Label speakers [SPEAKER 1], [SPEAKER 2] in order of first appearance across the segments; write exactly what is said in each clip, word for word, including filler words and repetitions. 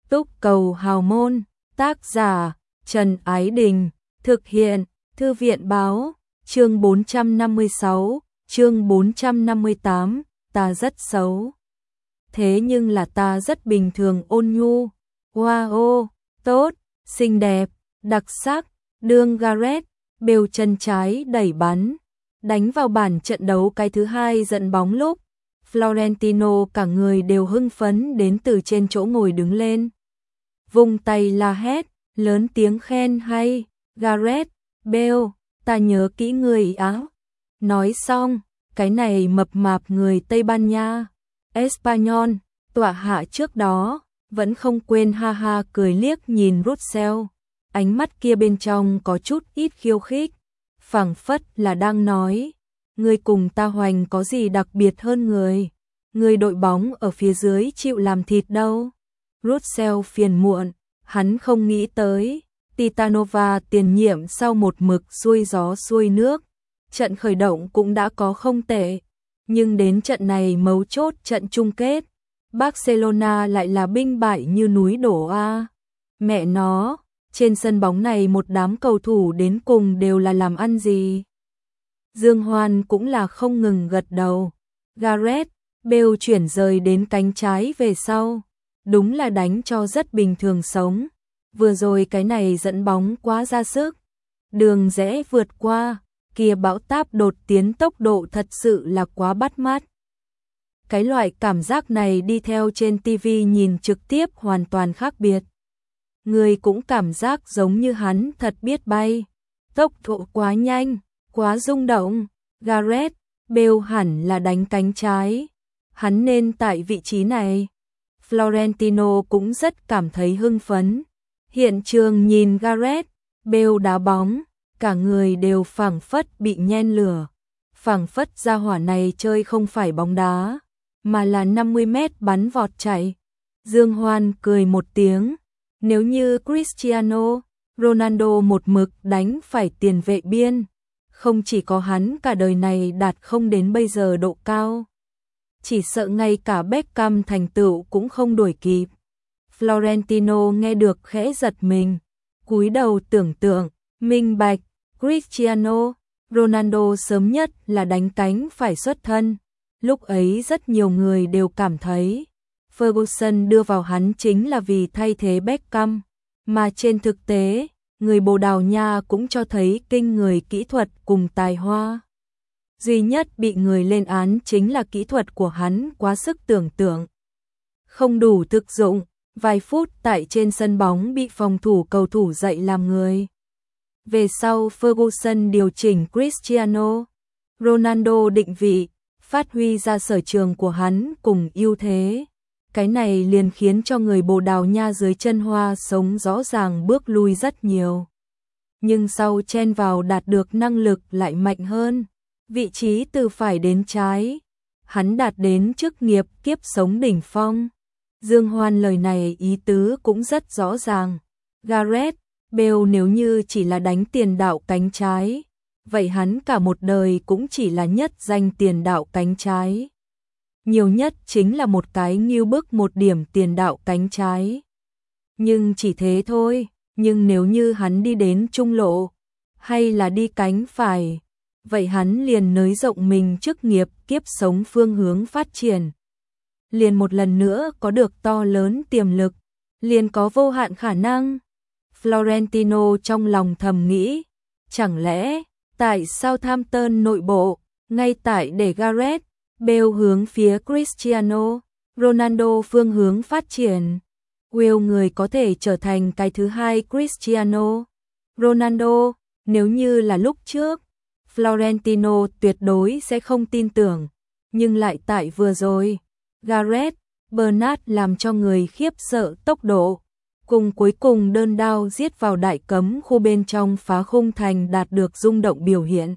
[SPEAKER 1] Túc cầu hào môn, tác giả Trần Ái Đình, thực hiện Thư viện báo, chương bốn trăm năm mươi sáu, chương bốn trăm năm mươi tám, ta rất xấu. Thế nhưng là ta rất bình thường ôn nhu, wow, tốt, xinh đẹp, đặc sắc, đương Gareth Bale chân trái đẩy bắn, đánh vào bản trận đấu cái thứ hai dẫn bóng lúc. Florentino cả người đều hưng phấn đến từ trên chỗ ngồi đứng lên. Vung tay la hét, lớn tiếng khen hay, Gareth Bale, ta nhớ kỹ người áo. Nói xong, cái này mập mạp người Tây Ban Nha, Espanyol, tọa hạ trước đó, vẫn không quên ha ha cười liếc nhìn Russell. Ánh mắt kia bên trong có chút ít khiêu khích, phảng phất là đang nói, người cùng ta Hoành có gì đặc biệt hơn người, người đội bóng ở phía dưới chịu làm thịt đâu. Russell phiền muộn, hắn không nghĩ tới, Titanova tiền nhiệm sau một mực xuôi gió xuôi nước, trận khởi động cũng đã có không tệ, nhưng đến trận này mấu chốt trận chung kết, Barcelona lại là binh bại như núi đổ a. Mẹ nó, trên sân bóng này một đám cầu thủ đến cùng đều là làm ăn gì? Dương Hoan cũng là không ngừng gật đầu. Gareth Bale chuyển rời đến cánh trái về sau, đúng là đánh cho rất bình thường sống. Vừa rồi cái này dẫn bóng quá ra sức, đường rẽ vượt qua, kia bão táp đột tiến tốc độ thật sự là quá bắt mắt. Cái loại cảm giác này đi theo trên ti vi nhìn trực tiếp hoàn toàn khác biệt. Người cũng cảm giác giống như hắn thật biết bay, tốc độ quá nhanh, quá rung động. Gareth Bale hẳn là đánh cánh trái, hắn nên tại vị trí này. Florentino cũng rất cảm thấy hưng phấn. Hiện trường nhìn Gareth Bale đá bóng, cả người đều phảng phất bị nhen lửa, phảng phất ra hỏa này chơi không phải bóng đá, mà là năm mươi mét bắn vọt chạy. Dương Hoan cười một tiếng, nếu như Cristiano Ronaldo một mực đánh phải tiền vệ biên, không chỉ có hắn cả đời này đạt không đến bây giờ độ cao, chỉ sợ ngay cả Beckham thành tựu cũng không đuổi kịp. Florentino nghe được khẽ giật mình, cúi đầu tưởng tượng, minh bạch, Cristiano Ronaldo sớm nhất là đánh cánh phải xuất thân. Lúc ấy rất nhiều người đều cảm thấy Ferguson đưa vào hắn chính là vì thay thế Beckham, mà trên thực tế, người Bồ Đào Nha cũng cho thấy kinh người kỹ thuật cùng tài hoa. Duy nhất bị người lên án chính là kỹ thuật của hắn quá sức tưởng tượng, không đủ thực dụng, vài phút tại trên sân bóng bị phòng thủ cầu thủ dạy làm người. Về sau Ferguson điều chỉnh Cristiano Ronaldo định vị, phát huy ra sở trường của hắn cùng ưu thế. Cái này liền khiến cho người Bồ Đào Nha dưới chân hoa sống rõ ràng bước lui rất nhiều. Nhưng sau chen vào đạt được năng lực lại mạnh hơn, vị trí từ phải đến trái, hắn đạt đến chức nghiệp kiếp sống đỉnh phong. Dương Hoan lời này ý tứ cũng rất rõ ràng. Gareth Bale nếu như chỉ là đánh tiền đạo cánh trái, vậy hắn cả một đời cũng chỉ là nhất danh tiền đạo cánh trái. Nhiều nhất chính là một cái nghiêu bức một điểm tiền đạo cánh trái. Nhưng chỉ thế thôi, nhưng nếu như hắn đi đến trung lộ, hay là đi cánh phải, vậy hắn liền nới rộng mình chức nghiệp kiếp sống phương hướng phát triển. Liền một lần nữa có được to lớn tiềm lực, liền có vô hạn khả năng. Florentino trong lòng thầm nghĩ, chẳng lẽ tại Southampton nội bộ, ngay tại để Gareth Bale hướng phía Cristiano Ronaldo phương hướng phát triển, Will người có thể trở thành cái thứ hai Cristiano Ronaldo. Nếu như là lúc trước, Florentino tuyệt đối sẽ không tin tưởng, nhưng lại tại vừa rồi, Gareth Bernard làm cho người khiếp sợ tốc độ, cùng cuối cùng đơn đao giết vào đại cấm khu bên trong phá khung thành đạt được rung động biểu hiện,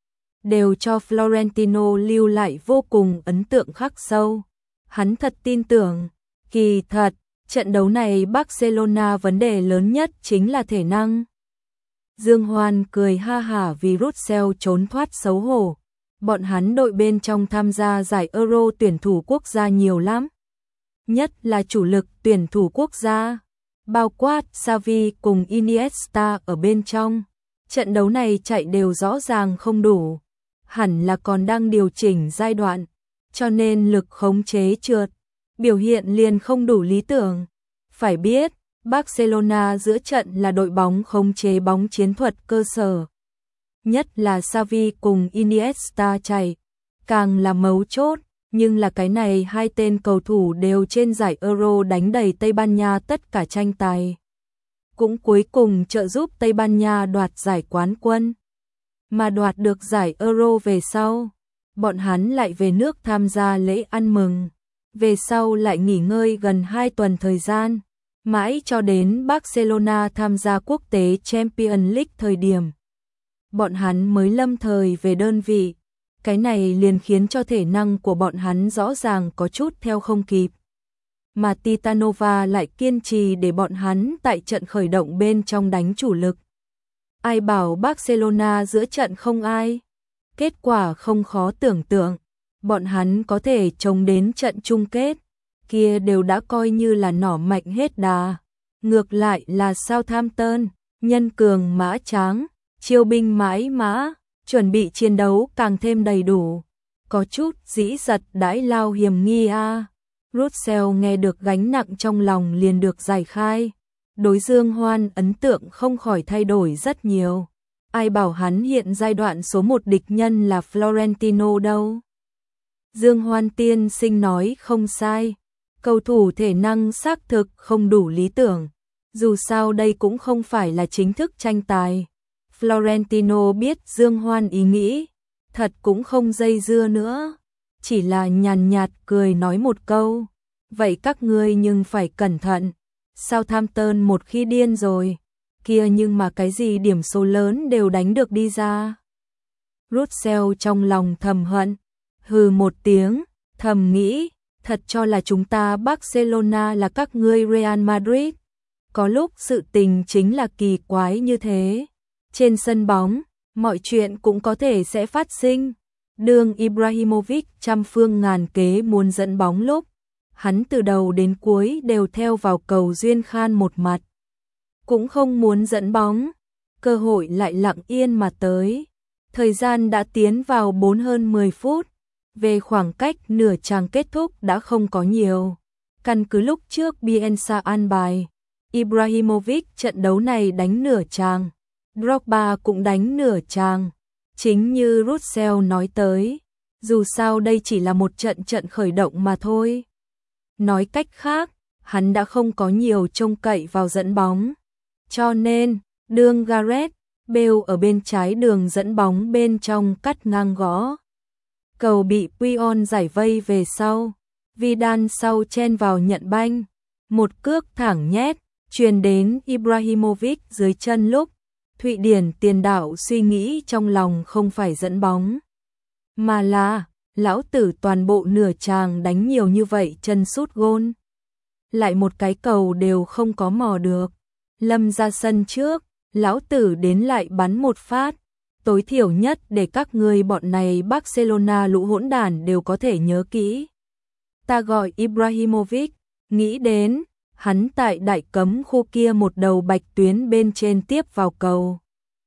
[SPEAKER 1] đều cho Florentino lưu lại vô cùng ấn tượng khắc sâu. Hắn thật tin tưởng, kỳ thật, trận đấu này Barcelona vấn đề lớn nhất chính là thể năng. Dương Hoan cười ha hả vì Russell trốn thoát xấu hổ. Bọn hắn đội bên trong tham gia giải Euro tuyển thủ quốc gia nhiều lắm. Nhất là chủ lực tuyển thủ quốc gia, bao quát Xavi cùng Iniesta ở bên trong. Trận đấu này chạy đều rõ ràng không đủ, hẳn là còn đang điều chỉnh giai đoạn, cho nên lực khống chế trượt, biểu hiện liền không đủ lý tưởng. Phải biết, Barcelona giữa trận là đội bóng khống chế bóng chiến thuật cơ sở. Nhất là Xavi cùng Iniesta chạy, càng là mấu chốt, nhưng là cái này hai tên cầu thủ đều trên giải Euro đánh đầy Tây Ban Nha tất cả tranh tài. Cũng cuối cùng trợ giúp Tây Ban Nha đoạt giải quán quân. Mà đoạt được giải Euro về sau, bọn hắn lại về nước tham gia lễ ăn mừng. Về sau lại nghỉ ngơi gần hai tuần thời gian, mãi cho đến Barcelona tham gia quốc tế Champions League thời điểm. Bọn hắn mới lâm thời về đơn vị, cái này liền khiến cho thể năng của bọn hắn rõ ràng có chút theo không kịp. Mà Titanova lại kiên trì để bọn hắn tại trận khởi động bên trong đánh chủ lực. Ai bảo Barcelona giữa trận không ai? Kết quả không khó tưởng tượng, bọn hắn có thể chống đến trận chung kết, kia đều đã coi như là nỏ mạnh hết đà. Ngược lại là Southampton, nhân cường mã tráng, chiêu binh mãi mã, chuẩn bị chiến đấu càng thêm đầy đủ. Có chút dĩ giật đãi lao hiểm nghi a. À. Russell nghe được gánh nặng trong lòng liền được giải khai. Đối Dương Hoan ấn tượng không khỏi thay đổi rất nhiều. Ai bảo hắn hiện giai đoạn số một địch nhân là Florentino đâu. Dương Hoan tiên sinh nói không sai. Cầu thủ thể năng xác thực không đủ lý tưởng. Dù sao đây cũng không phải là chính thức tranh tài. Florentino biết Dương Hoan ý nghĩ, thật cũng không dây dưa nữa, chỉ là nhàn nhạt cười nói một câu, vậy các ngươi nhưng phải cẩn thận, Southampton một khi điên rồi, kia nhưng mà cái gì điểm số lớn đều đánh được đi ra. Russell trong lòng thầm hận, hừ một tiếng, thầm nghĩ, thật cho là chúng ta Barcelona là các ngươi Real Madrid, có lúc sự tình chính là kỳ quái như thế. Trên sân bóng, mọi chuyện cũng có thể sẽ phát sinh. Đương Ibrahimovic trăm phương ngàn kế muốn dẫn bóng lúc, hắn từ đầu đến cuối đều theo vào cầu duyên khan một mặt. Cũng không muốn dẫn bóng, cơ hội lại lặng yên mà tới. Thời gian đã tiến vào bốn hơn mười phút, về khoảng cách nửa chàng kết thúc đã không có nhiều. Căn cứ lúc trước Bielsa an bài, Ibrahimovic trận đấu này đánh nửa chàng. Drogba cũng đánh nửa chàng, chính như Russell nói tới, dù sao đây chỉ là một trận trận khởi động mà thôi. Nói cách khác, hắn đã không có nhiều trông cậy vào dẫn bóng, cho nên, đương Gareth Bale ở bên trái đường dẫn bóng bên trong cắt ngang gõ. Cầu bị Puyol giải vây về sau, Vidal sau chen vào nhận banh, một cước thẳng nhét, truyền đến Ibrahimovic dưới chân lúc. Thụy Điển tiền đạo suy nghĩ trong lòng không phải dẫn bóng, mà là, lão tử toàn bộ nửa chàng đánh nhiều như vậy chân sút gôn. Lại một cái cầu đều không có mò được. Lâm ra sân trước, lão tử đến lại bắn một phát. Tối thiểu nhất để các ngươi bọn này Barcelona lũ hỗn đản đều có thể nhớ kỹ. Ta gọi Ibrahimovic, nghĩ đến. Hắn tại đại cấm khu kia một đầu bạch tuyến bên trên tiếp vào cầu.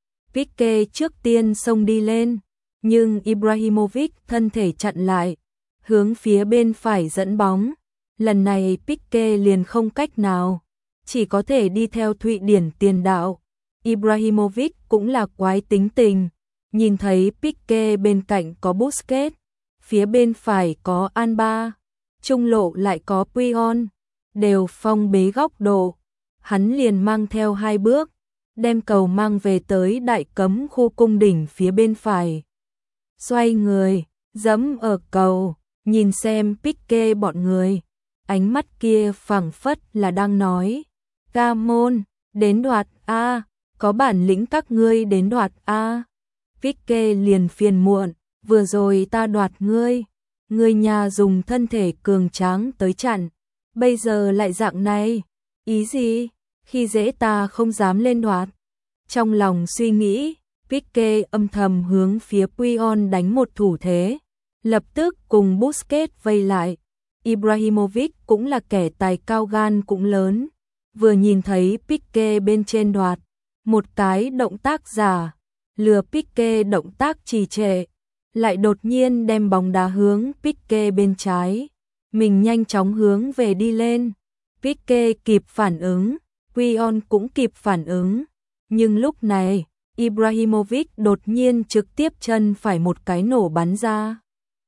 [SPEAKER 1] Pique trước tiên xông đi lên, nhưng Ibrahimovic thân thể chặn lại, hướng phía bên phải dẫn bóng. Lần này Pique liền không cách nào, chỉ có thể đi theo Thụy Điển tiền đạo. Ibrahimovic cũng là quái tính tình, nhìn thấy Pique bên cạnh có Busquets, phía bên phải có Alba, trung lộ lại có Puyol. Đều phong bế góc độ, hắn liền mang theo hai bước, đem cầu mang về tới đại cấm khu cung đỉnh phía bên phải. Xoay người, giẫm ở cầu, nhìn xem Pique bọn người, ánh mắt kia phảng phất là đang nói, ca môn, đến đoạt a, có bản lĩnh các ngươi đến đoạt a. Pique liền phiền muộn, vừa rồi ta đoạt ngươi, ngươi nhà dùng thân thể cường tráng tới chặn. Bây giờ lại dạng này, ý gì? Khi dễ ta không dám lên đoạt. Trong lòng suy nghĩ, Pique âm thầm hướng phía Puyol đánh một thủ thế, lập tức cùng Busquets vây lại. Ibrahimovic cũng là kẻ tài cao gan cũng lớn, vừa nhìn thấy Pique bên trên đoạt, một cái động tác giả, lừa Pique động tác trì trệ, lại đột nhiên đem bóng đá hướng Pique bên trái. Mình nhanh chóng hướng về đi lên. Pique kịp phản ứng, Puyol cũng kịp phản ứng. Nhưng lúc này, Ibrahimovic đột nhiên trực tiếp chân phải một cái nổ bắn ra.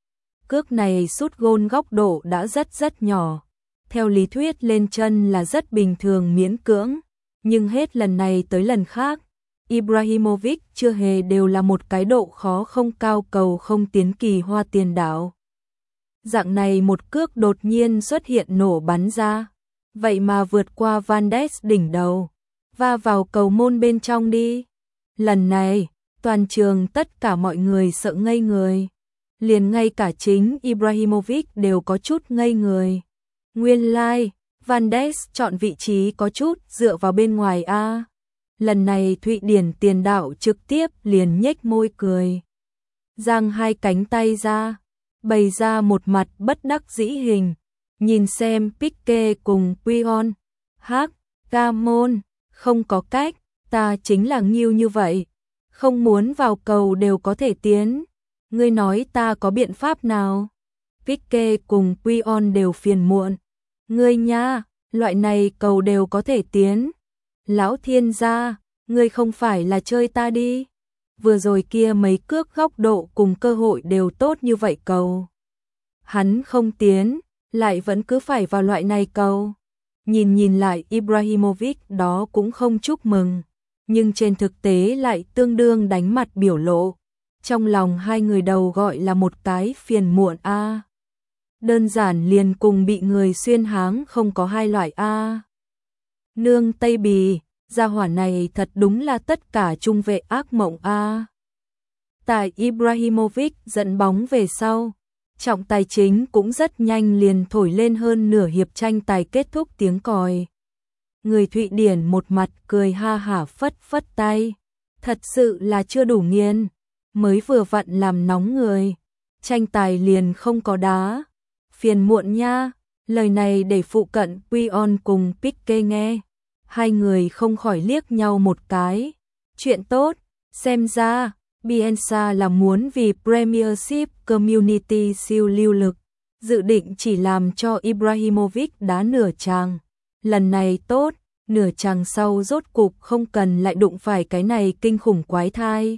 [SPEAKER 1] Cước này sút gôn góc độ đã rất rất nhỏ. Theo lý thuyết lên chân là rất bình thường miễn cưỡng. Nhưng hết lần này tới lần khác, Ibrahimovic chưa hề đều là một cái độ khó không cao cầu không tiến kỳ hoa tiền đạo. Dạng này một cước đột nhiên xuất hiện nổ bắn ra. Vậy mà vượt qua Van Ness đỉnh đầu, va vào cầu môn bên trong đi. Lần này, toàn trường tất cả mọi người sợ ngây người. Liền ngay cả chính Ibrahimovic đều có chút ngây người. Nguyên lai, like, Van Ness chọn vị trí có chút dựa vào bên ngoài a. Lần này Thụy Điển tiền đạo trực tiếp liền nhếch môi cười. Giang hai cánh tay ra, bày ra một mặt bất đắc dĩ hình. Nhìn xem Pique cùng Puyol, hắc, ga môn, không có cách, ta chính là nghiêu như vậy. Không muốn vào cầu đều có thể tiến. Ngươi nói ta có biện pháp nào? Pique cùng Puyol đều phiền muộn. Ngươi nha, loại này cầu đều có thể tiến. Lão thiên gia, ngươi không phải là chơi ta đi. Vừa rồi kia mấy cước góc độ cùng cơ hội đều tốt như vậy cầu. Hắn không tiến, lại vẫn cứ phải vào loại này cầu. Nhìn nhìn lại Ibrahimovic đó cũng không chúc mừng. Nhưng trên thực tế lại tương đương đánh mặt biểu lộ. Trong lòng hai người đầu gọi là một cái phiền muộn a. Đơn giản liền cùng bị người xuyên háng không có hai loại a. Nương Tây Bì, gia hỏa này thật đúng là tất cả trung vệ ác mộng a. Tại Ibrahimovic dẫn bóng về sau, trọng tài chính cũng rất nhanh liền thổi lên hơn nửa hiệp tranh tài kết thúc tiếng còi. Người Thụy Điển một mặt cười ha hả phất phất tay. Thật sự là chưa đủ nghiền, mới vừa vặn làm nóng người. Tranh tài liền không có đá. Phiền muộn nha, lời này để phụ cận Puyol cùng Pique nghe. Hai người không khỏi liếc nhau một cái. Chuyện tốt, xem ra, Bielsa là muốn vì Premiership Community siêu lưu lực, dự định chỉ làm cho Ibrahimovic đá nửa chàng. Lần này tốt, nửa chàng sau rốt cục không cần lại đụng phải cái này kinh khủng quái thai.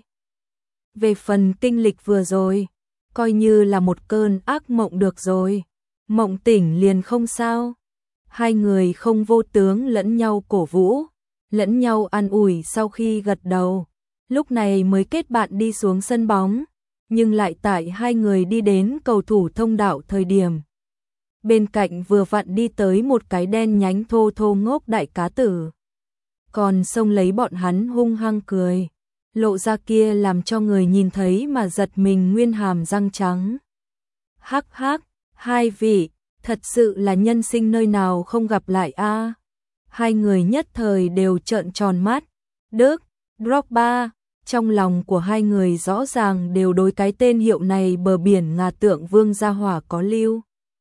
[SPEAKER 1] Về phần kinh lịch vừa rồi, coi như là một cơn ác mộng được rồi. Mộng tỉnh liền không sao. Hai người không vô tướng lẫn nhau cổ vũ, lẫn nhau an ủi sau khi gật đầu. Lúc này mới kết bạn đi xuống sân bóng, nhưng lại tại hai người đi đến cầu thủ thông đạo thời điểm. Bên cạnh vừa vặn đi tới một cái đen nhánh thô thô ngốc đại cá tử. Còn xông lấy bọn hắn hung hăng cười, lộ ra kia làm cho người nhìn thấy mà giật mình nguyên hàm răng trắng. Hắc hắc, hai vị, thật sự là nhân sinh nơi nào không gặp lại a. Hai người nhất thời đều trợn tròn mắt. Đức, Drogba, trong lòng của hai người rõ ràng đều đối cái tên hiệu này bờ biển ngà tượng vương gia hỏa có lưu.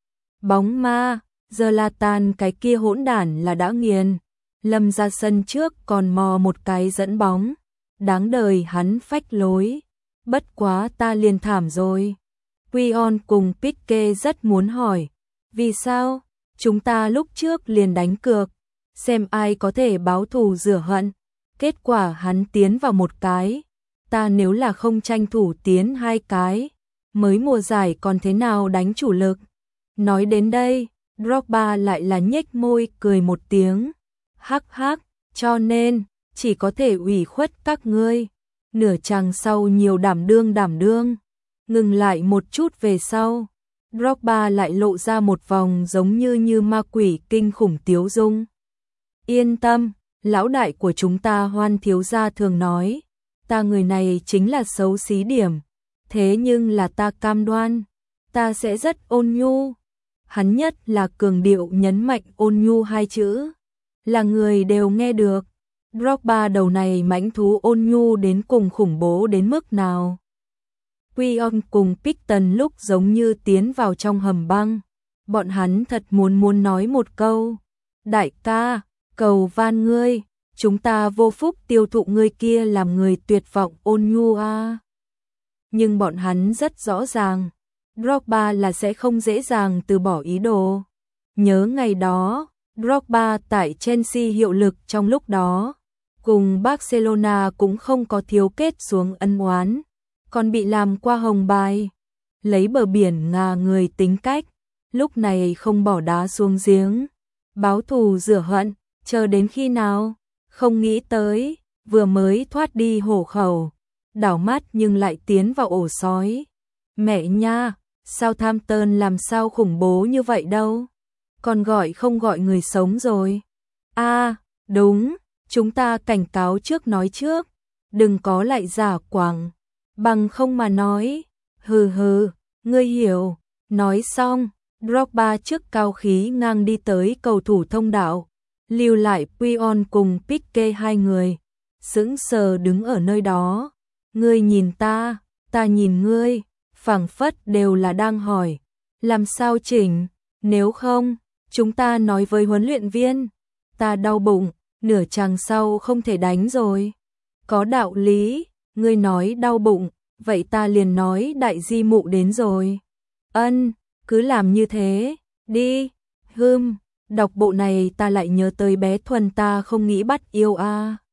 [SPEAKER 1] Bóng ma, Zlatan cái kia hỗn đản là đã nghiền. Lâm ra sân trước còn mò một cái dẫn bóng. Đáng đời hắn phách lối. Bất quá ta liền thảm rồi. Puyol cùng Pique rất muốn hỏi. Vì sao? Chúng ta lúc trước liền đánh cược. Xem ai có thể báo thù rửa hận. Kết quả hắn tiến vào một cái. Ta nếu là không tranh thủ tiến hai cái. Mới mùa giải còn thế nào đánh chủ lực. Nói đến đây, Drogba lại là nhếch môi cười một tiếng. Hắc hắc, cho nên, chỉ có thể ủy khuất các ngươi. Nửa chàng sau nhiều đảm đương đảm đương. Ngừng lại một chút về sau. Drogba lại lộ ra một vòng giống như như ma quỷ kinh khủng tiếu dung. Yên tâm, lão đại của chúng ta Hoan thiếu gia thường nói. Ta người này chính là xấu xí điểm. Thế nhưng là ta cam đoan. Ta sẽ rất ôn nhu. Hắn nhất là cường điệu nhấn mạnh ôn nhu hai chữ. Là người đều nghe được. Drogba đầu này mãnh thú ôn nhu đến cùng khủng bố đến mức nào. Puyol cùng Picton lúc giống như tiến vào trong hầm băng. Bọn hắn thật muốn muốn nói một câu. Đại ca, cầu van ngươi, chúng ta vô phúc tiêu thụ ngươi kia làm người tuyệt vọng ôn nhu a. Nhưng bọn hắn rất rõ ràng, Drogba là sẽ không dễ dàng từ bỏ ý đồ. Nhớ ngày đó, Drogba tại Chelsea hiệu lực trong lúc đó, cùng Barcelona cũng không có thiếu kết xuống ân oán, còn bị làm qua hồng bài, lấy bờ biển ngà người tính cách, lúc này không bỏ đá xuống giếng, báo thù rửa hận, chờ đến khi nào, không nghĩ tới, vừa mới thoát đi hổ khẩu, đảo mắt nhưng lại tiến vào ổ sói. Mẹ nha, Southampton làm sao khủng bố như vậy đâu, còn gọi không gọi người sống rồi. A, à, đúng, chúng ta cảnh cáo trước nói trước, đừng có lại giả quảng, bằng không mà nói, hừ hừ, ngươi hiểu. Nói xong, Drogba trước cao khí ngang đi tới cầu thủ thông đạo, lưu lại Puyol cùng Pique hai người, sững sờ đứng ở nơi đó. Ngươi nhìn ta, ta nhìn ngươi, phảng phất đều là đang hỏi, làm sao chỉnh, nếu không, chúng ta nói với huấn luyện viên, ta đau bụng, nửa chàng sau không thể đánh rồi. Có đạo lý, ngươi nói đau bụng, vậy ta liền nói đại di mụ đến rồi. Ân, cứ làm như thế, đi. Hừm, đọc bộ này ta lại nhớ tới bé Thuần ta không nghĩ bắt yêu a.